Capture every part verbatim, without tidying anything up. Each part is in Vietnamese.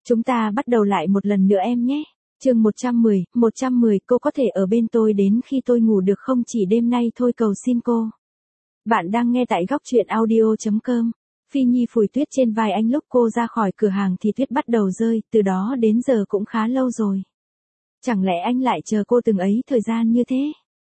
Chúng ta bắt đầu lại một lần nữa em nhé. Chương một trăm mười, một trăm mười, cô có thể ở bên tôi đến khi tôi ngủ được không, chỉ đêm nay thôi, cầu xin cô. Bạn đang nghe tại góc truyện audio chấm com. Phi Nhi phủi tuyết trên vai anh lúc cô ra khỏi cửa hàng thì tuyết bắt đầu rơi, từ đó đến giờ cũng khá lâu rồi. Chẳng lẽ anh lại chờ cô từng ấy thời gian như thế?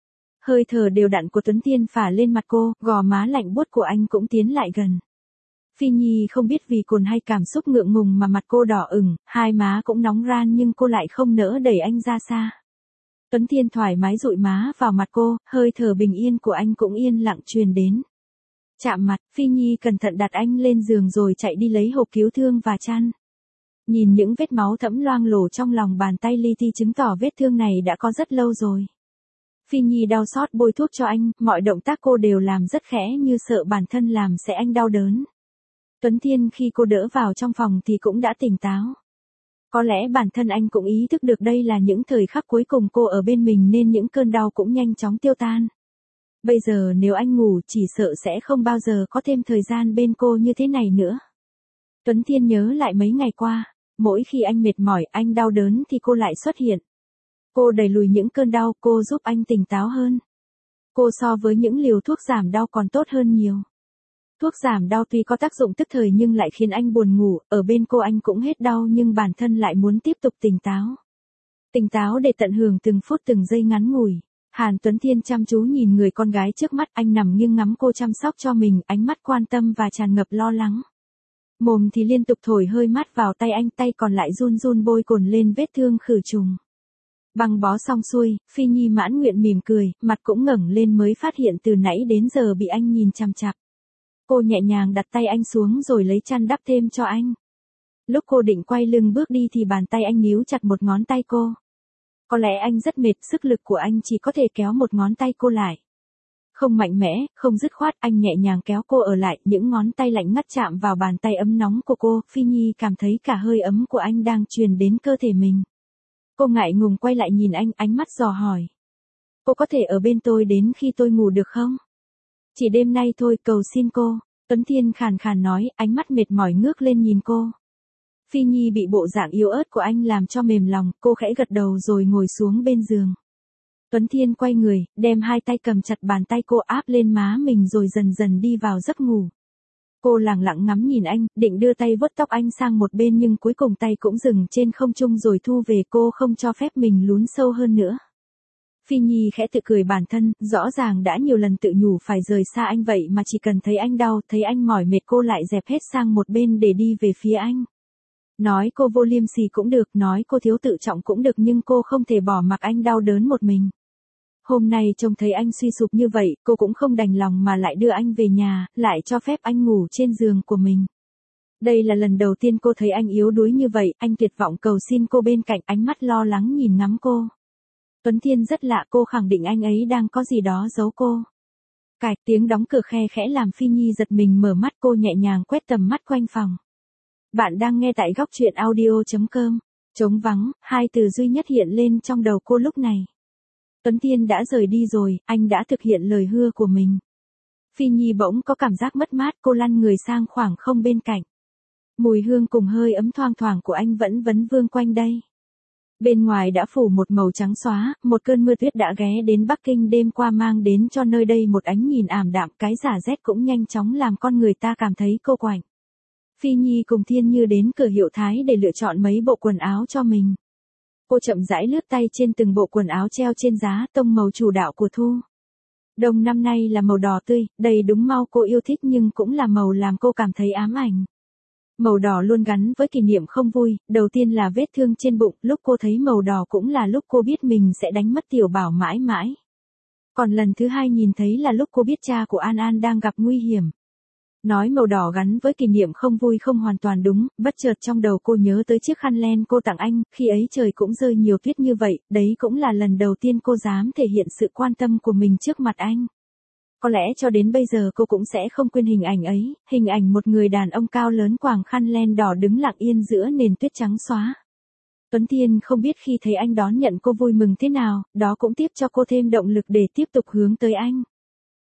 Hơi thở đều đặn của Tuấn Tiên phả lên mặt cô, gò má lạnh buốt của anh cũng tiến lại gần. Phi Nhi không biết vì cồn hay cảm xúc ngượng ngùng mà mặt cô đỏ ửng, hai má cũng nóng ran nhưng cô lại không nỡ đẩy anh ra xa. Tuấn Tiên thoải mái dụi má vào mặt cô, hơi thở bình yên của anh cũng yên lặng truyền đến. Chạm mặt, Phi Nhi cẩn thận đặt anh lên giường rồi chạy đi lấy hộp cứu thương và chăn. Nhìn những vết máu thẫm loang lổ trong lòng bàn tay li ti chứng tỏ vết thương này đã có rất lâu rồi. Phi Nhi đau xót bôi thuốc cho anh, mọi động tác cô đều làm rất khẽ như sợ bản thân làm sẽ anh đau đớn. Tuấn Thiên khi cô đỡ vào trong phòng thì cũng đã tỉnh táo. Có lẽ bản thân anh cũng ý thức được đây là những thời khắc cuối cùng cô ở bên mình nên những cơn đau cũng nhanh chóng tiêu tan. Bây giờ nếu anh ngủ chỉ sợ sẽ không bao giờ có thêm thời gian bên cô như thế này nữa. Tuấn Thiên nhớ lại mấy ngày qua, mỗi khi anh mệt mỏi, anh đau đớn thì cô lại xuất hiện. Cô đẩy lùi những cơn đau, cô giúp anh tỉnh táo hơn. Cô so với những liều thuốc giảm đau còn tốt hơn nhiều. Thuốc giảm đau tuy có tác dụng tức thời nhưng lại khiến anh buồn ngủ, ở bên cô anh cũng hết đau nhưng bản thân lại muốn tiếp tục tỉnh táo. Tỉnh táo để tận hưởng từng phút từng giây ngắn ngủi. Hàn Tuấn Thiên chăm chú nhìn người con gái trước mắt, anh nằm nghiêng ngắm cô chăm sóc cho mình, ánh mắt quan tâm và tràn ngập lo lắng. Mồm thì liên tục thổi hơi mát vào tay anh, tay còn lại run run bôi cồn lên vết thương khử trùng. Băng bó xong xuôi, Phi Nhi mãn nguyện mỉm cười, mặt cũng ngẩng lên mới phát hiện từ nãy đến giờ bị anh nhìn chằm chằm. Cô nhẹ nhàng đặt tay anh xuống rồi lấy chăn đắp thêm cho anh. Lúc cô định quay lưng bước đi thì bàn tay anh níu chặt một ngón tay cô. Có lẽ anh rất mệt, sức lực của anh chỉ có thể kéo một ngón tay cô lại. Không mạnh mẽ, không dứt khoát, anh nhẹ nhàng kéo cô ở lại, những ngón tay lạnh ngắt chạm vào bàn tay ấm nóng của cô, Phi Nhi cảm thấy cả hơi ấm của anh đang truyền đến cơ thể mình. Cô ngại ngùng quay lại nhìn anh, ánh mắt dò hỏi. Cô có thể ở bên tôi đến khi tôi ngủ được không? Chỉ đêm nay thôi, cầu xin cô. Tuấn Thiên khàn khàn nói, ánh mắt mệt mỏi ngước lên nhìn cô. Phi Nhi bị bộ dạng yếu ớt của anh làm cho mềm lòng, cô khẽ gật đầu rồi ngồi xuống bên giường. Tuấn Thiên quay người, đem hai tay cầm chặt bàn tay cô áp lên má mình rồi dần dần đi vào giấc ngủ. Cô lặng lặng ngắm nhìn anh, định đưa tay vuốt tóc anh sang một bên nhưng cuối cùng tay cũng dừng trên không trung rồi thu về, cô không cho phép mình lún sâu hơn nữa. Phi Nhi khẽ tự cười bản thân, rõ ràng đã nhiều lần tự nhủ phải rời xa anh vậy mà chỉ cần thấy anh đau, thấy anh mỏi mệt cô lại dẹp hết sang một bên để đi về phía anh. Nói cô vô liêm sỉ cũng được, nói cô thiếu tự trọng cũng được nhưng cô không thể bỏ mặc anh đau đớn một mình. Hôm nay trông thấy anh suy sụp như vậy, cô cũng không đành lòng mà lại đưa anh về nhà, lại cho phép anh ngủ trên giường của mình. Đây là lần đầu tiên cô thấy anh yếu đuối như vậy, anh tuyệt vọng cầu xin cô bên cạnh, ánh mắt lo lắng nhìn ngắm cô. Tuấn Thiên rất lạ, cô khẳng định anh ấy đang có gì đó giấu cô. Cạch, tiếng đóng cửa khe khẽ làm Phi Nhi giật mình mở mắt, cô nhẹ nhàng quét tầm mắt quanh phòng. Bạn đang nghe tại góc truyện audio chấm com. Trống vắng, hai từ duy nhất hiện lên trong đầu cô lúc này. Tuấn Thiên đã rời đi rồi, anh đã thực hiện lời hứa của mình. Phi Nhi bỗng có cảm giác mất mát, cô lăn người sang khoảng không bên cạnh. Mùi hương cùng hơi ấm thoang thoảng của anh vẫn vấn vương quanh đây. Bên ngoài đã phủ một màu trắng xóa, một cơn mưa tuyết đã ghé đến Bắc Kinh đêm qua mang đến cho nơi đây một ánh nhìn ảm đạm, cái rả rét cũng nhanh chóng làm con người ta cảm thấy cô quạnh. Phi Nhi cùng Thiên Như đến cửa hiệu Thái để lựa chọn mấy bộ quần áo cho mình. Cô chậm rãi lướt tay trên từng bộ quần áo treo trên giá, tông màu chủ đạo của thu đông năm nay là màu đỏ tươi, đây đúng màu cô yêu thích nhưng cũng là màu làm cô cảm thấy ám ảnh. Màu đỏ luôn gắn với kỷ niệm không vui, đầu tiên là vết thương trên bụng, lúc cô thấy màu đỏ cũng là lúc cô biết mình sẽ đánh mất Tiểu Bảo mãi mãi. Còn lần thứ hai nhìn thấy là lúc cô biết cha của An An đang gặp nguy hiểm. Nói màu đỏ gắn với kỷ niệm không vui không hoàn toàn đúng, bất chợt trong đầu cô nhớ tới chiếc khăn len cô tặng anh, khi ấy trời cũng rơi nhiều tuyết như vậy, đấy cũng là lần đầu tiên cô dám thể hiện sự quan tâm của mình trước mặt anh. Có lẽ cho đến bây giờ cô cũng sẽ không quên hình ảnh ấy, hình ảnh một người đàn ông cao lớn quàng khăn len đỏ đứng lặng yên giữa nền tuyết trắng xóa. Tuấn Thiên không biết khi thấy anh đón nhận cô vui mừng thế nào, đó cũng tiếp cho cô thêm động lực để tiếp tục hướng tới anh.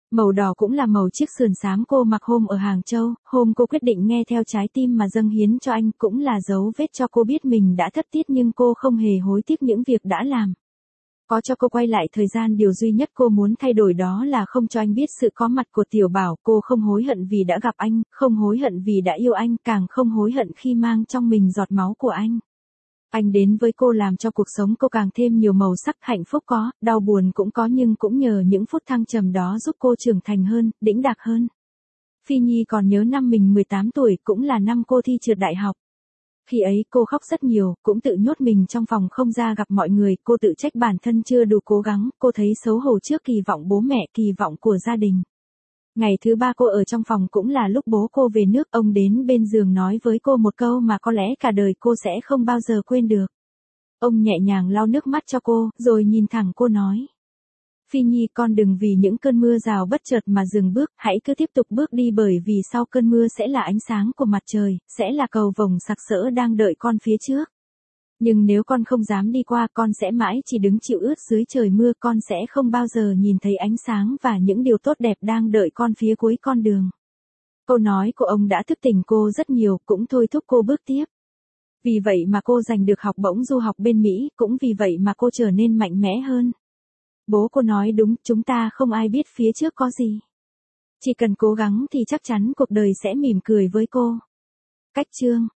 Màu đỏ cũng là màu chiếc sườn xám cô mặc hôm ở Hàng Châu, hôm cô quyết định nghe theo trái tim mà dâng hiến cho anh, cũng là dấu vết cho cô biết mình đã thất tiết nhưng cô không hề hối tiếc những việc đã làm. Có cho cô quay lại thời gian, điều duy nhất cô muốn thay đổi đó là không cho anh biết sự có mặt của Tiểu Bảo. Cô không hối hận vì đã gặp anh, không hối hận vì đã yêu anh, càng không hối hận khi mang trong mình giọt máu của anh. Anh đến với cô làm cho cuộc sống cô càng thêm nhiều màu sắc, hạnh phúc có, đau buồn cũng có, nhưng cũng nhờ những phút thăng trầm đó giúp cô trưởng thành hơn, đĩnh đạc hơn. Phi Nhi còn nhớ năm mình mười tám tuổi, cũng là năm cô thi trượt đại học. Khi ấy cô khóc rất nhiều, cũng tự nhốt mình trong phòng không ra gặp mọi người, cô tự trách bản thân chưa đủ cố gắng, cô thấy xấu hổ trước kỳ vọng bố mẹ, kỳ vọng của gia đình. Ngày thứ ba cô ở trong phòng cũng là lúc bố cô về nước, ông đến bên giường nói với cô một câu mà có lẽ cả đời cô sẽ không bao giờ quên được. Ông nhẹ nhàng lau nước mắt cho cô, rồi nhìn thẳng cô nói. Phi Nhi, con đừng vì những cơn mưa rào bất chợt mà dừng bước, hãy cứ tiếp tục bước đi, bởi vì sau cơn mưa sẽ là ánh sáng của mặt trời, sẽ là cầu vồng sặc sỡ đang đợi con phía trước. Nhưng nếu con không dám đi qua, con sẽ mãi chỉ đứng chịu ướt dưới trời mưa, con sẽ không bao giờ nhìn thấy ánh sáng và những điều tốt đẹp đang đợi con phía cuối con đường. Câu nói của ông đã thức tỉnh cô rất nhiều, cũng thôi thúc cô bước tiếp. Vì vậy mà cô giành được học bổng du học bên Mỹ, cũng vì vậy mà cô trở nên mạnh mẽ hơn. Bố cô nói đúng, chúng ta không ai biết phía trước có gì. Chỉ cần cố gắng thì chắc chắn cuộc đời sẽ mỉm cười với cô. Cách chương